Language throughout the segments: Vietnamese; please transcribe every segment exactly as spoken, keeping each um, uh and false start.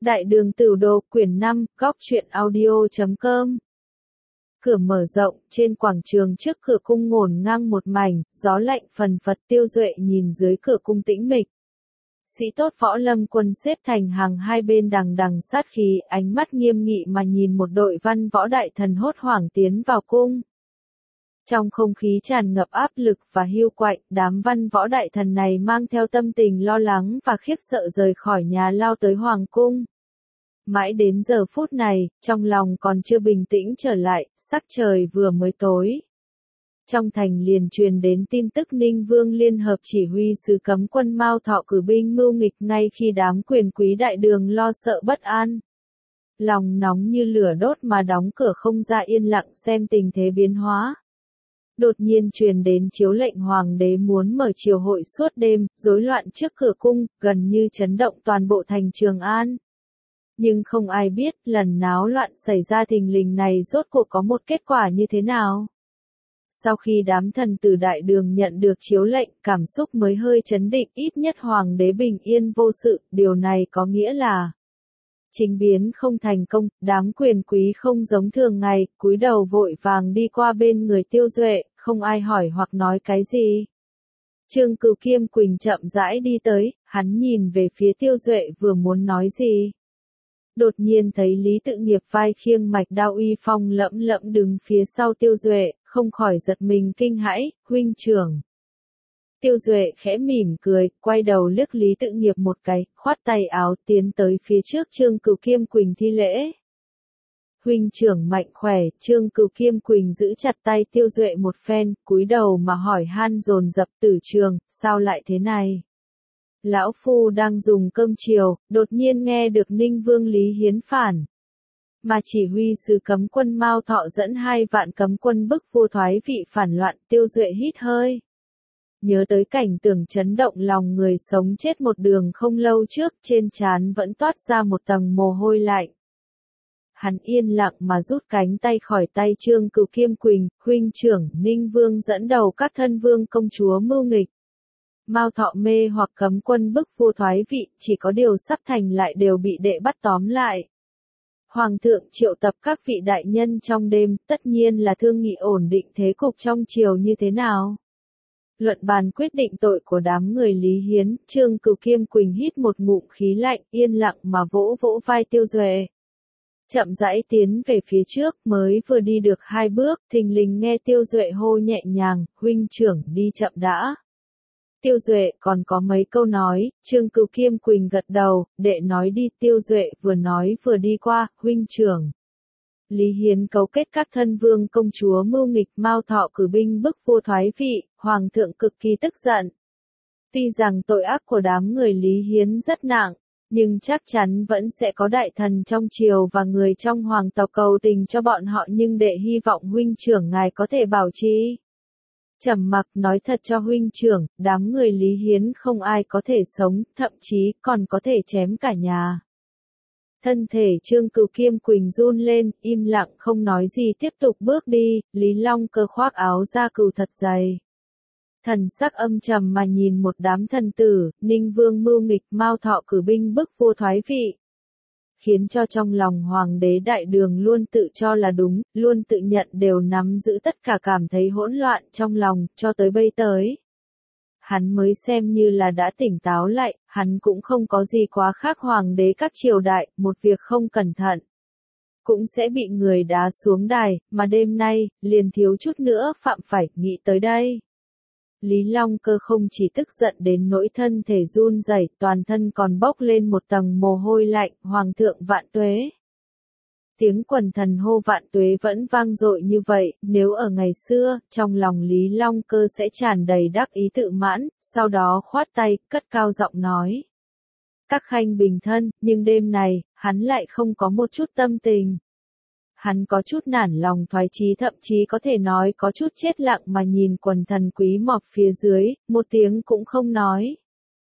Đại đường Tửu Đồ, quyển năm, góc truyện audio chấm com. Cửa mở rộng, trên quảng trường trước cửa cung ngổn ngang một mảnh, gió lạnh phần phật. Tiêu Duệ nhìn dưới cửa cung tĩnh mịch. Sĩ tốt võ lâm quân xếp thành hàng hai bên đằng đằng sát khí, ánh mắt nghiêm nghị mà nhìn một đội văn võ đại thần hốt hoảng tiến vào cung. Trong không khí tràn ngập áp lực và hiu quạnh, đám văn võ đại thần này mang theo tâm tình lo lắng và khiếp sợ rời khỏi nhà lao tới hoàng cung. Mãi đến giờ phút này, trong lòng còn chưa bình tĩnh trở lại, sắc trời vừa mới tối. Trong thành liền truyền đến tin tức Ninh Vương liên hợp chỉ huy sứ cấm quân Mao Thọ cử binh mưu nghịch ngay khi đám quyền quý đại đường lo sợ bất an. Lòng nóng như lửa đốt mà đóng cửa không ra yên lặng xem tình thế biến hóa. Đột nhiên truyền đến chiếu lệnh hoàng đế muốn mở triều hội suốt đêm, rối loạn trước cửa cung, gần như chấn động toàn bộ thành Trường An. Nhưng không ai biết lần náo loạn xảy ra thình lình này rốt cuộc có một kết quả như thế nào. Sau khi đám thần tử đại đường nhận được chiếu lệnh, cảm xúc mới hơi chấn định, ít nhất hoàng đế bình yên vô sự, điều này có nghĩa là chính biến không thành công, đám quyền quý không giống thường ngày, cúi đầu vội vàng đi qua bên người Tiêu Duệ, không ai hỏi hoặc nói cái gì. Trương Cửu Kiêm Quỳnh chậm rãi đi tới, hắn nhìn về phía Tiêu Duệ vừa muốn nói gì. Đột nhiên thấy Lý Tự Nghiệp vai khiêng mạch đao uy phong lẫm lẫm đứng phía sau Tiêu Duệ, không khỏi giật mình kinh hãi, huynh trưởng. Tiêu Duệ khẽ mỉm cười, quay đầu liếc Lý Tự Nghiệp một cái, khoát tay áo tiến tới phía trước Trương Cửu Kiêm Quỳnh thi lễ. Huynh trưởng mạnh khỏe. Trương Cửu Kiêm Quỳnh giữ chặt tay Tiêu Duệ một phen, cúi đầu mà hỏi han dồn dập. Tử Trường, sao lại thế này? Lão Phu đang dùng cơm chiều, đột nhiên nghe được Ninh Vương Lý Hiến phản. Mà chỉ huy sứ cấm quân Mao Thọ dẫn hai vạn cấm quân bức vua thoái vị phản loạn. Tiêu Duệ hít hơi. Nhớ tới cảnh tượng chấn động lòng người sống chết một đường không lâu trước, trên trán vẫn toát ra một tầng mồ hôi lạnh. Hắn yên lặng mà rút cánh tay khỏi tay Trương Cửu Kiêm Quỳnh, huynh trưởng. Ninh Vương dẫn đầu các thân vương công chúa mưu nghịch. Mao Thọ mê hoặc cấm quân bức vua thoái vị, chỉ có điều sắp thành lại đều bị đệ bắt tóm lại. Hoàng thượng triệu tập các vị đại nhân trong đêm, tất nhiên là thương nghị ổn định thế cục trong triều như thế nào. Luận bàn quyết định tội của đám người Lý Hiến. Trương Cửu Kiêm Quỳnh hít một ngụm khí lạnh, yên lặng mà vỗ vỗ vai Tiêu Duệ. Chậm rãi tiến về phía trước, mới vừa đi được hai bước, thình lình nghe Tiêu Duệ hô nhẹ nhàng, huynh trưởng đi chậm đã. Tiêu Duệ còn có mấy câu nói. Trương Cửu Kiêm Quỳnh gật đầu, đệ nói đi. Tiêu Duệ vừa nói vừa đi qua, huynh trưởng. Lý Hiến cấu kết các thân vương công chúa mưu nghịch, Mao Thọ cử binh bức vua thoái vị, hoàng thượng cực kỳ tức giận. Tuy rằng tội ác của đám người Lý Hiến rất nặng, nhưng chắc chắn vẫn sẽ có đại thần trong triều và người trong hoàng tộc cầu tình cho bọn họ, nhưng đệ hy vọng huynh trưởng ngài có thể bảo trì. Trầm mặc nói thật cho huynh trưởng, đám người Lý Hiến không ai có thể sống, thậm chí còn có thể chém cả nhà. Thân thể Trương Cửu Kiêm Quỳnh run lên, im lặng không nói gì tiếp tục bước đi. Lý Long Cơ khoác áo da cừu thật dày. Thần sắc âm trầm mà nhìn một đám thần tử, Ninh Vương mưu nghịch, Mao Thọ cử binh bức vua thoái vị. Khiến cho trong lòng hoàng đế đại đường luôn tự cho là đúng, luôn tự nhận đều nắm giữ tất cả, cảm thấy hỗn loạn trong lòng, cho tới bây tới. Hắn mới xem như là đã tỉnh táo lại, hắn cũng không có gì quá khác hoàng đế các triều đại, một việc không cẩn thận cũng sẽ bị người đá xuống đài, mà đêm nay, liền thiếu chút nữa phạm phải. Nghĩ tới đây, Lý Long Cơ không chỉ tức giận đến nỗi thân thể run rẩy, toàn thân còn bốc lên một tầng mồ hôi lạnh. Hoàng thượng vạn tuế. Tiếng quần thần hô vạn tuế vẫn vang dội như vậy, nếu ở ngày xưa, trong lòng Lý Long Cơ sẽ tràn đầy đắc ý tự mãn, sau đó khoát tay, cất cao giọng nói. Các khanh bình thân, nhưng đêm này, hắn lại không có một chút tâm tình. Hắn có chút nản lòng thoái chí, thậm chí có thể nói có chút chết lặng mà nhìn quần thần quý mọp phía dưới, một tiếng cũng không nói.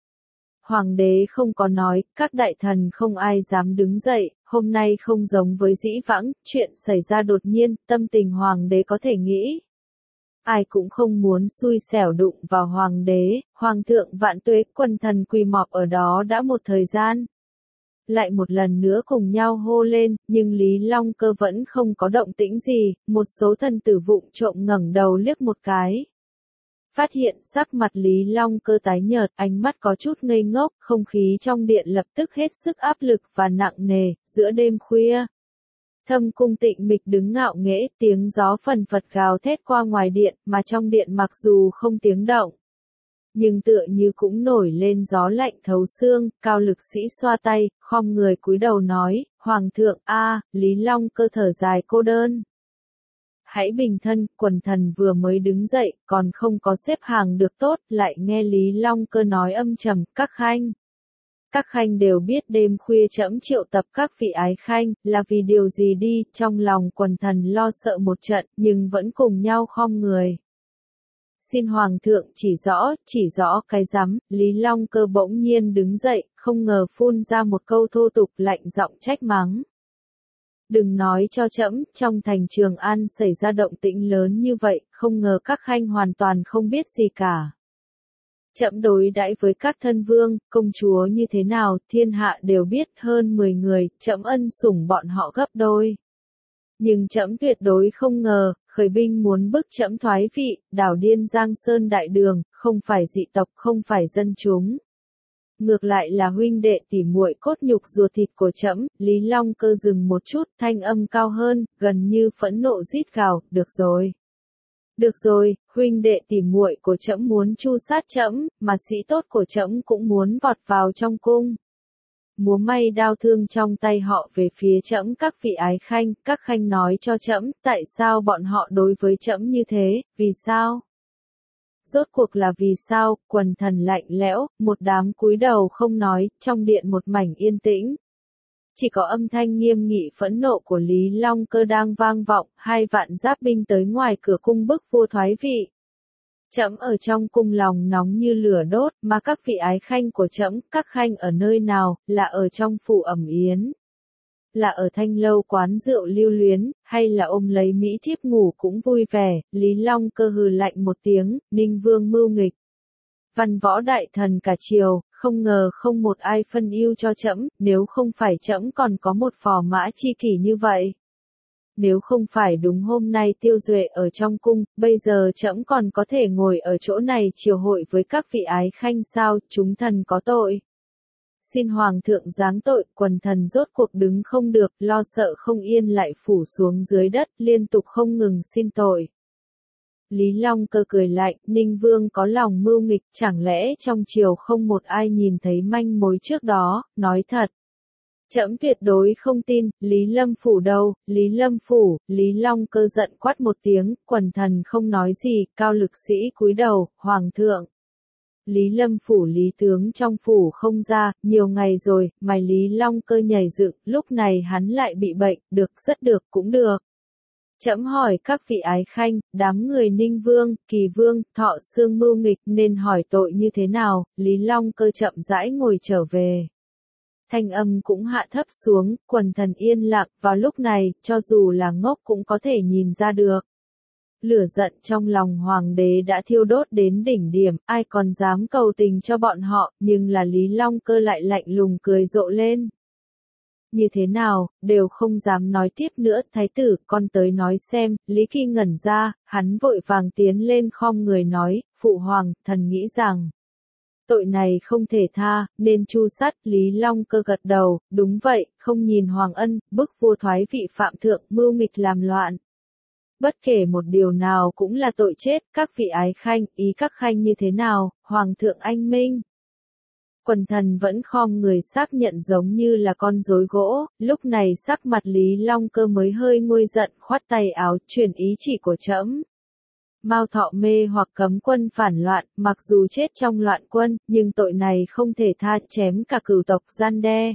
Hoàng đế không có nói, các đại thần không ai dám đứng dậy, hôm nay không giống với dĩ vãng, chuyện xảy ra đột nhiên, tâm tình hoàng đế có thể nghĩ. Ai cũng không muốn xui xẻo đụng vào hoàng đế. Hoàng thượng vạn tuế. Quần thần quỳ mọp ở đó đã một thời gian. lại một lần nữa cùng nhau hô lên, nhưng Lý Long Cơ vẫn không có động tĩnh gì, một số thần tử vụng trộm ngẩng đầu liếc một cái. Phát hiện sắc mặt Lý Long Cơ tái nhợt, ánh mắt có chút ngây ngốc, không khí trong điện lập tức hết sức áp lực và nặng nề, giữa đêm khuya. Thâm cung tịnh mịch đứng ngạo nghễ, tiếng gió phần phật gào thét qua ngoài điện, mà trong điện mặc dù không tiếng động, nhưng tựa như cũng nổi lên gió lạnh thấu xương. Cao Lực Sĩ xoa tay, khom người cúi đầu nói, Hoàng thượng, a, Lý Long Cơ thở dài cô đơn. Hãy bình thân, quần thần vừa mới đứng dậy, còn không có xếp hàng được tốt, lại nghe Lý Long Cơ nói âm trầm, các khanh. Các khanh đều biết đêm khuya trẫm triệu tập các vị ái khanh, là vì điều gì đi, trong lòng quần thần lo sợ một trận, nhưng vẫn cùng nhau khom người. Xin Hoàng thượng chỉ rõ, chỉ rõ cái rắm, Lý Long Cơ bỗng nhiên đứng dậy, không ngờ phun ra một câu thô tục lạnh giọng trách mắng. Đừng nói cho trẫm, trong thành Trường An xảy ra động tĩnh lớn như vậy, không ngờ các khanh hoàn toàn không biết gì cả. Trẫm đối đãi với các thân vương, công chúa như thế nào, thiên hạ đều biết, hơn mười người, trẫm ân sủng bọn họ gấp đôi. Nhưng trẫm tuyệt đối không ngờ, khởi binh muốn bức trẫm thoái vị, đảo điên Giang Sơn đại đường, không phải dị tộc, không phải dân chúng. Ngược lại là huynh đệ tỉ muội cốt nhục ruột thịt của trẫm. Lý Long Cơ dừng một chút, thanh âm cao hơn, gần như phẫn nộ rít gào, được rồi. Được rồi, huynh đệ tỉ muội của trẫm muốn tru sát trẫm, mà sĩ tốt của trẫm cũng muốn vọt vào trong cung. Múa may đao thương trong tay họ về phía trẫm. Các vị ái khanh, các khanh nói cho trẫm, tại sao bọn họ đối với trẫm như thế, vì sao? Rốt cuộc là vì sao? Quần thần lạnh lẽo, một đám cúi đầu không nói, trong điện một mảnh yên tĩnh. Chỉ có âm thanh nghiêm nghị phẫn nộ của Lý Long Cơ đang vang vọng, hai vạn giáp binh tới ngoài cửa cung bức vua thoái vị. Trẫm ở trong cung lòng nóng như lửa đốt, mà các vị ái khanh của trẫm, các khanh ở nơi nào, là ở trong phủ ẩm yến, là ở thanh lâu quán rượu lưu luyến, hay là ôm lấy mỹ thiếp ngủ cũng vui vẻ. Lý Long Cơ hừ lạnh một tiếng, Ninh Vương mưu nghịch. Văn võ đại thần cả triều, không ngờ không một ai phân ưu cho trẫm, nếu không phải trẫm còn có một phò mã chi kỷ như vậy. Nếu không phải đúng hôm nay Tiêu Duệ ở trong cung, bây giờ trẫm còn có thể ngồi ở chỗ này triều hội với các vị ái khanh sao, chúng thần có tội. Xin Hoàng thượng giáng tội, quần thần rốt cuộc đứng không được, lo sợ không yên lại phủ xuống dưới đất, liên tục không ngừng xin tội. Lý Long Cơ cười lạnh, Ninh Vương có lòng mưu nghịch, chẳng lẽ trong triều không một ai nhìn thấy manh mối trước đó, nói thật. Trẫm tuyệt đối không tin, Lý Lâm Phủ đâu, Lý Lâm Phủ, Lý Long Cơ giận quát một tiếng, quần thần không nói gì, Cao Lực Sĩ cúi đầu, Hoàng thượng. Lý Lâm Phủ Lý tướng trong phủ không ra, nhiều ngày rồi, mày Lý Long Cơ nhảy dựng, lúc này hắn lại bị bệnh, được rất được cũng được. Trẫm hỏi các vị ái khanh, đám người Ninh Vương, Kỳ Vương, Thọ Xương mưu nghịch nên hỏi tội như thế nào, Lý Long Cơ chậm rãi ngồi trở về. Thanh âm cũng hạ thấp xuống, quần thần yên lặng, vào lúc này, cho dù là ngốc cũng có thể nhìn ra được. Lửa giận trong lòng hoàng đế đã thiêu đốt đến đỉnh điểm, ai còn dám cầu tình cho bọn họ, nhưng là Lý Long Cơ lại lạnh lùng cười rộ lên. Như thế nào, đều không dám nói tiếp nữa, thái tử, con tới nói xem. Lý Kỳ ngẩn ra, hắn vội vàng tiến lên khom người nói, phụ hoàng, thần nghĩ rằng tội này không thể tha, nên tru sát. Lý Long Cơ gật đầu, đúng vậy, không nhìn Hoàng Ân, bức vua thoái vị phạm thượng, mưu nghịch làm loạn. Bất kể một điều nào cũng là tội chết, các vị ái khanh, ý các khanh như thế nào, Hoàng thượng anh minh. Quần thần vẫn khom người xác nhận giống như là con rối gỗ, lúc này sắc mặt Lý Long Cơ mới hơi nguôi giận, khoát tay áo, truyền ý chỉ của trẫm. Mao Thọ mê hoặc cấm quân phản loạn, mặc dù chết trong loạn quân, nhưng tội này không thể tha, chém cả cửu tộc gian đe.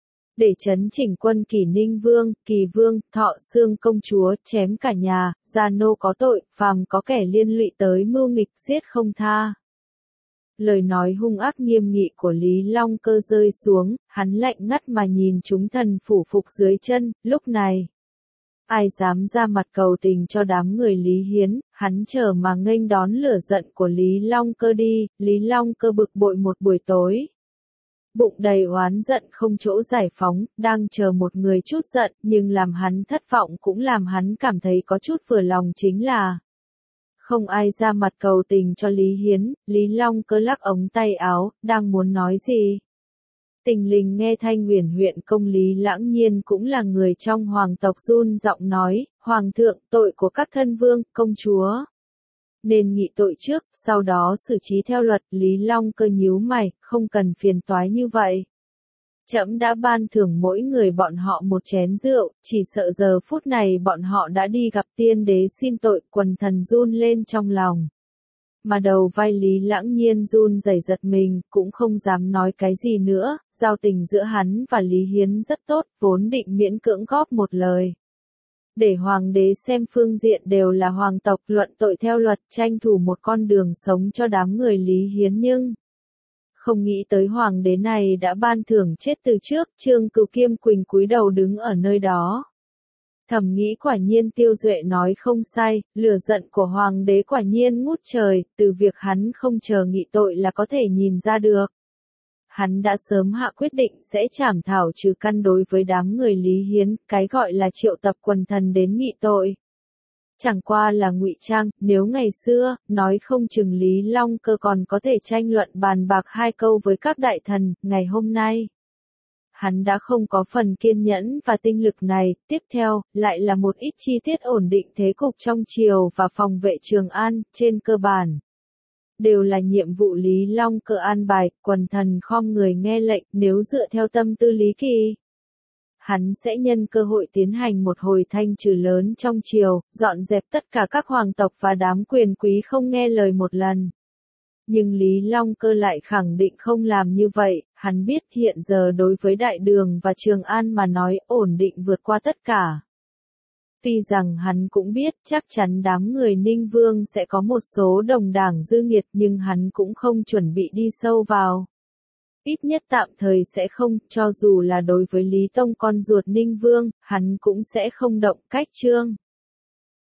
Để chấn chỉnh quân Kỳ Ninh Vương, Kỳ Vương, Thọ Xương công chúa, chém cả nhà, gia nô có tội, phàm có kẻ liên lụy tới mưu nghịch giết không tha. Lời nói hung ác nghiêm nghị của Lý Long Cơ rơi xuống, hắn lạnh ngắt mà nhìn chúng thần phủ phục dưới chân, lúc này. Ai dám ra mặt cầu tình cho đám người Lý Hiến, hắn chờ mà nghênh đón lửa giận của Lý Long Cơ đi, Lý Long Cơ bực bội một buổi tối. bụng đầy oán giận không chỗ giải phóng, đang chờ một người chút giận, nhưng làm hắn thất vọng cũng làm hắn cảm thấy có chút vừa lòng chính là không ai ra mặt cầu tình cho Lý Hiến. Lý Long Cơ lắc ống tay áo, đang muốn nói gì. Tình Lình nghe thanh Uyển huyện công Lý Lãng Nhiên cũng là người trong hoàng tộc run giọng nói, Hoàng thượng, tội của các thân vương, công chúa nên nghị tội trước, sau đó xử trí theo luật. Lý Long Cơ nhíu mày, không cần phiền toái như vậy. Trẫm đã ban thưởng mỗi người bọn họ một chén rượu, chỉ sợ giờ phút này bọn họ đã đi gặp tiên đế xin tội. Quần thần run lên trong lòng. Mà đầu vai Lý Lãng Nhiên run rẩy giật mình, cũng không dám nói cái gì nữa. Giao tình giữa hắn và Lý Hiến rất tốt, vốn định miễn cưỡng góp một lời. Để hoàng đế xem phương diện đều là hoàng tộc, luận tội theo luật, tranh thủ một con đường sống cho đám người Lý Hiến, nhưng không nghĩ tới hoàng đế này đã ban thưởng chết từ trước. Trương Cửu Kiêm Quỳnh cúi đầu đứng ở nơi đó. Thầm nghĩ quả nhiên Tiêu Duệ nói không sai, lửa giận của hoàng đế quả nhiên ngút trời, từ việc hắn không chờ nghị tội là có thể nhìn ra được. Hắn đã sớm hạ quyết định sẽ trảm thảo trừ căn đối với đám người Lý Hiến, cái gọi là triệu tập quần thần đến nghị tội. Chẳng qua là ngụy trang, nếu ngày xưa, nói không chừng Lý Long Cơ còn có thể tranh luận bàn bạc hai câu với các đại thần, ngày hôm nay. Hắn đã không có phần kiên nhẫn và tinh lực này. Tiếp theo, lại là một ít chi tiết ổn định thế cục trong triều và phòng vệ Trường An, trên cơ bản. Đều là nhiệm vụ Lý Long Cơ an bài, quần thần khom người nghe lệnh, nếu dựa theo tâm tư Lý Kỳ. Hắn sẽ nhân cơ hội tiến hành một hồi thanh trừ lớn trong triều, dọn dẹp tất cả các hoàng tộc và đám quyền quý không nghe lời một lần. Nhưng Lý Long Cơ lại khẳng định không làm như vậy, hắn biết hiện giờ đối với Đại Đường và Trường An mà nói ổn định vượt qua tất cả. Tuy rằng hắn cũng biết chắc chắn đám người Ninh Vương sẽ có một số đồng đảng dư nghiệt, nhưng hắn cũng không chuẩn bị đi sâu vào. Ít nhất tạm thời sẽ không, cho dù là đối với Lý Tông con ruột Ninh Vương, hắn cũng sẽ không động cách trương.